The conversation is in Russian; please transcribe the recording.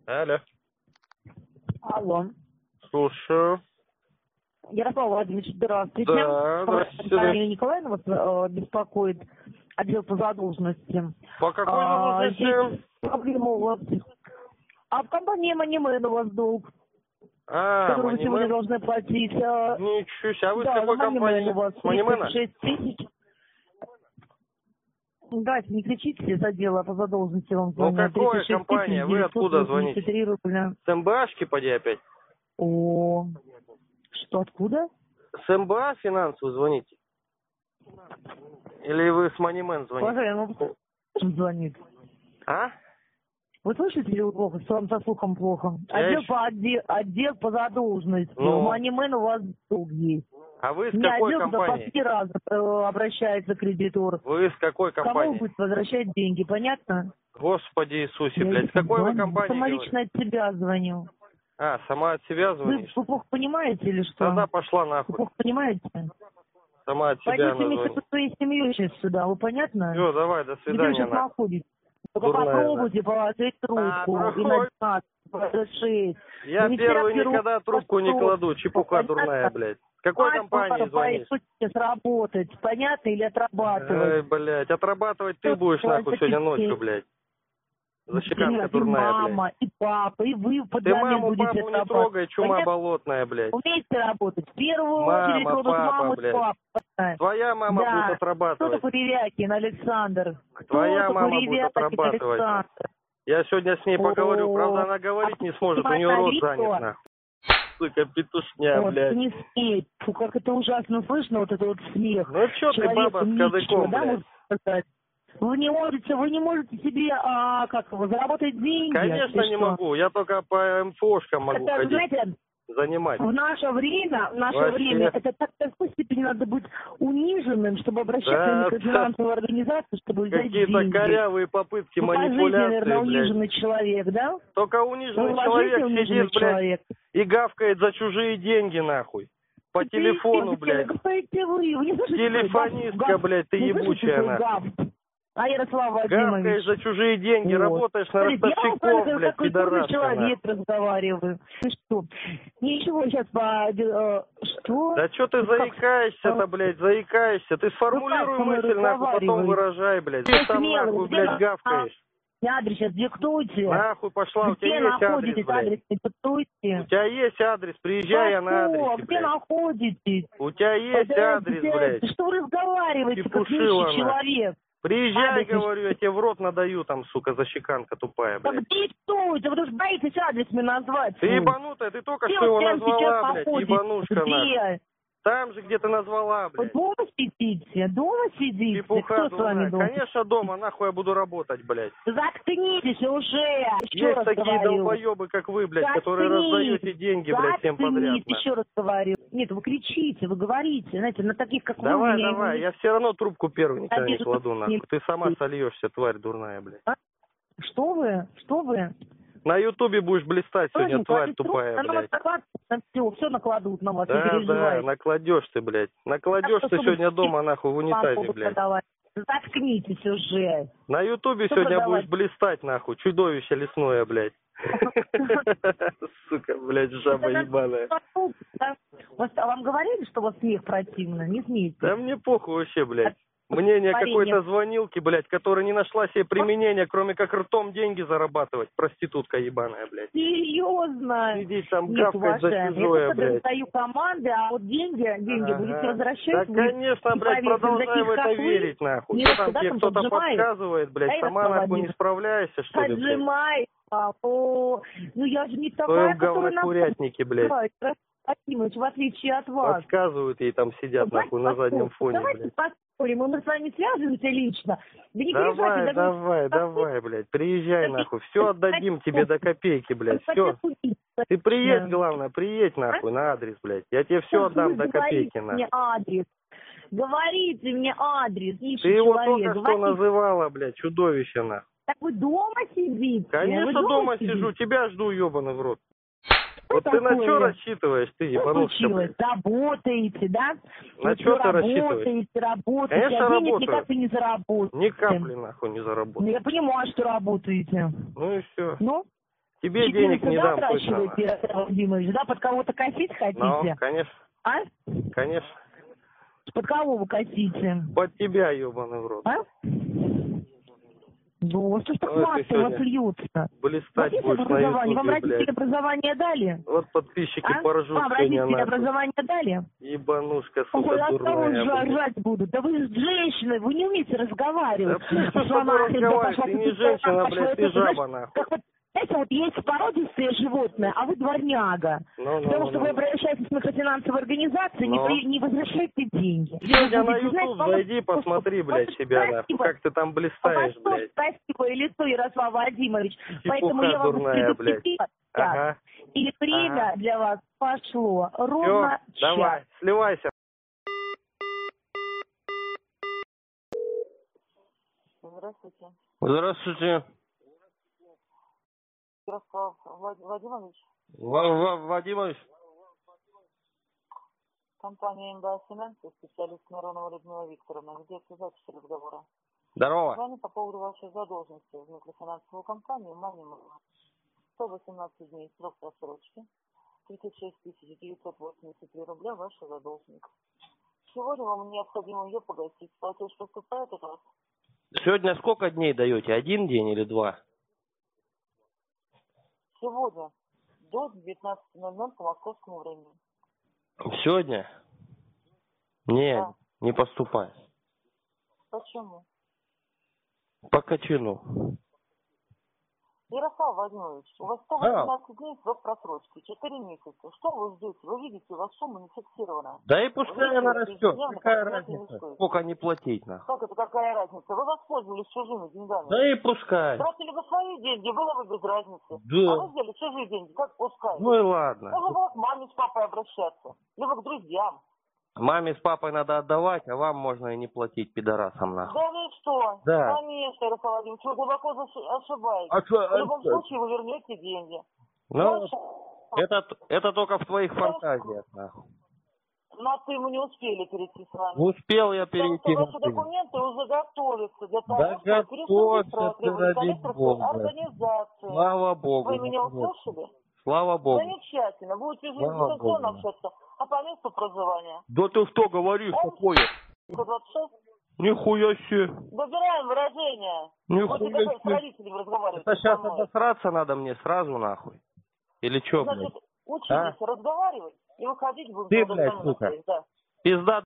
Алло. Алло. Слушаю. Ярослав Владимирович, здравствуйте. Да, здравствуйте. Марина Николаевна вас беспокоит, отдел по задолженности. По какой задолженности? Проблема у вас. А в компании Moneyman у вас долг, который вы сегодня Moneyman? должны платить. Ничего себе. А вы да, с какой компании? у вас С Moneyman? 36 тысяч. Давайте, не кричите, из отдела по задолженности вам звонят. Ну какая компания? Вы откуда звоните? С МБАшки, поди опять? О, что, откуда? С МБА финанс вы звоните? Или вы с Moneyman звоните? Уважаемый, звонит. А? Вы слышите или вы плохо? Что вам со слухом плохо? Отдел по задолженности. Ну. Moneyman у вас долг есть. А вы с Не какой отдел, компании? по 5 раз обращается кредитор. Вы с какой Кому компании? он будет возвращать деньги, понятно? Господи Иисусе, блядь. С какой вы компании Сама говорите? лично от себя звоню. А, сама от себя звонишь? Вы плохо понимаете или что? Тогда пошла Вы нахуй. плохо понимаете? Сама от себя Пойдете она вместе звонит. со своей семьей сейчас сюда, вы понятно? Все, давай, до Где вы свидания. сейчас нахуй. находитесь? Только Дурная, попробуйте положить трубку и проходь. на 12, Я первый никогда трубку не кладу, чепуха дурная, блядь. С какой компании звонишь? Сработать, понятно, или отрабатывать? Эй, блядь, отрабатывать ты будешь нахуй сегодня ночью, блядь. Защеканка дурная, и мама, блядь. и папа, и вы под Ты нами маму, будете папу не отрабатывать. трогай, чума Понятно? болотная, блядь. Умеете работать? В первую Мама, очередь кладут папа, маму блядь. и папу. Твоя мама Да. будет Кто отрабатывать. такой Ревякин Александр? Твоя Кто мама такой будет Ревякин отрабатывать. Александр? Я сегодня с ней поговорю, правда она говорить не сможет, у нее рот занят, нахуй. Сука, петушня, Вот, блядь. не смей. Фу, как это ужасно слышно, вот это вот смех. Ну чё ты, баба с кадыком, да, блядь? можно сказать. Вы не можете себе, заработать деньги. Конечно не могу, я только по МФОшкам могу Это, ходить, знаете, занимать. в наше время, это так, в такой степени надо быть униженным, чтобы обращаться к финансовой организации, чтобы взять деньги. Какие-то корявые попытки манипуляции, наверное, блядь. униженный человек, да? Только униженный человек сидит, блядь, и гавкает за чужие деньги, нахуй. По телефону, блядь. Телефонистка, блядь, ты ебучая, нахуй. А Ярослав Владимирович? Гавкаешь за чужие деньги, Вот. работаешь на ростовщиков, блядь, пидораска. Человек разговариваю. Ты что? Ничего, сейчас что? Да что ты заикаешься-то, блядь, заикаешься? Ты сформулируй мысль, нахуй, потом выражай, блядь. Ты там, нахуй, блядь, гавкаешь. Адрес сейчас диктуйте. Нахуй пошла, у тебя есть адрес, блядь. Адрес диктуйте. У тебя есть адрес, приезжай, я на адресе, Где блядь. находитесь? У тебя есть адрес, блядь. Что вы разговариваете, как Чепушила, нищий человек? Приезжай, говорю, я тебе в рот надаю там, сука, защеканка тупая, Так блядь. диктуйте, вы же боитесь адрес мне назвать. Ты ебанутая, ты только что его назвала, блядь, ебанушка, нахуй. Там же, где ты назвала, блядь. Дома сидите, дома сидите. Чепуха, Кто с вами дома? Конечно, дома, нахуй я буду работать, блядь. Заткнитесь уже. Есть такие долбоебы, как вы, блядь, которые раздаете деньги, блядь, всем подряд. Еще раз говорю. Нет, вы кричите, вы говорите, знаете, на таких, как вы. Давай, я все равно трубку первую никогда не кладу, нахуй. Ты сама сольешься, тварь дурная, блядь. Что вы? На Ютубе будешь блистать сегодня, тварь тупая, блядь. Все накладут на вас, не Да, переживайте. накладешь ты, блядь. Накладешь ты сегодня дома, нахуй, в унитазе, блядь. Заткнитесь уже. На Ютубе сегодня будешь блистать, нахуй. Чудовище лесное, блядь. Сука, блядь, жаба ебаная. А вам говорили, что у вас смех противно? Не смейте. Да мне похуй вообще, блядь. Мнение какой-то звонилки, блядь, которая не нашла себе применения, кроме как ртом деньги зарабатывать. Проститутка ебаная, блядь. Серьезно? Сидеть там, гавкать за чужое, я блядь. Я даю команды, а вот деньги будете возвращать. Да, конечно, блядь, продолжай в это верить, нахуй. Что там тебе кто-то подсказывает, блядь, сама нахуй не справляешься, что ли, блядь? Поджимай, ну я же не такая, которая на курятнике, блядь. Владимирович, в отличие от вас. Подсказывают ей там сидят, нахуй, на заднем фоне, блядь. Мы с вами связываемся лично. Да не переживайте, давай, блядь, приезжай, нахуй. Все отдадим тебе до копейки, блядь, все. Ты приедь, главное, приедь, нахуй, на адрес, блядь. Я тебе все отдам до копейки, нахуй. Говорите мне адрес, Ты его только что называла, блядь, чудовище, нахуй. Так вы дома сидите? Конечно, дома сижу, тебя жду, ебаный в рот. Вот ты на что рассчитываешь, ты ебанушка, блядь? Работаете, да? На что ты рассчитываешь? Работаете, Конечно, а денег работаю. никак и не заработаете. Ни капли, нахуй, не заработаю. Ну, я понимаю, что работаете. Ну и все. Ну? Тебе денег не дам точно. Владимирович, да, под кого-то косить хотите? Ну, конечно. А? Конечно. Под кого вы косите? Под тебя, ебаный в рот. А? Ну, что ж так массово льются? Блистать будешь на ютубе, вам родители блядь. Образование дали? Вот подписчики поржут вам сегодня родители нахуй. Образование дали? Ебанушка, Ой, сука, дурная, блядь. ржать будут. Да вы женщина, вы не умеете разговаривать. Да ты что с тобой разговариваешь? Ты не женщина, блядь, ты жаба, нахуй. Знаете, вот есть породистые животные, а вы дворняга. Потому что вы обращаетесь в микрофинансовые организации, не возвращайте деньги. Сегодня на YouTube зайди, посмотри, блядь, себя, нахуй. Как ты там блистаешь, блядь. Красивое лицо, Ярослав Владимирович. Чепуха Поэтому я вам предупредила. Ага. И время для вас пошло ровно час. Давай, сливайся. Здравствуйте. Здравствуйте. Ярослав Владимирович? Владимирович? Компания МБА Финансы, специалист Миронова Людмила Викторовна. Где запись разговора? Здорово. С вами по поводу вашей задолженности в микрофинансовую компанию Манима. 118 дней срок просрочки. 36 983 рубля ваша задолженность. Сегодня вам необходимо ее погасить. Платеж поступает от вас? Сегодня сколько дней даете? 1 день или 2? Сегодня до 19:00 по московскому времени. Сегодня? Не, Да. не поступай. Почему? По кочану. Ярослав Владимирович, у вас 118 дней срок просрочки, 4 месяца. Что вы ждете? Вы видите, у вас сумма не фиксирована. Да и пускай она растет. Какая разница? Сколько не платить нахуй? Как это какая разница? Вы воспользовались чужими деньгами. Да и пускай. Тратили бы свои деньги, было бы без разницы. Да. А вы взяли чужие деньги, как пускай? Ну и ладно. Можно было к маме с папой обращаться, либо к друзьям. Маме с папой надо отдавать, а вам можно и не платить, пидорасам нахуй. Да вы что? Да. Конечно, Ярослав Владимирович, вы глубоко ошибаетесь. В любом случае вы вернете деньги. Ну, это только в твоих фантазиях, нахуй. На «ты» мы не успели перейти с вами. Успел я перейти на Ваши «ты». документы уже готовятся для того, Да чтобы готовься ты, ради Бога. организации. Слава Богу. Вы меня услышали? Слава Богу. Замечательно. Будете уже Слава дистанционно Богу. общаться. А по месту проживания? Да ты что говоришь такое? 126. Нихуя себе. Выбираем выражение. Нихуя Будете готовы с себе. родителями разговаривать. Это сейчас обосраться надо мне сразу нахуй. Или что, блядь? Значит, учитесь разговаривать и выходить будем. Ты, блядь, сука. Да. Пизда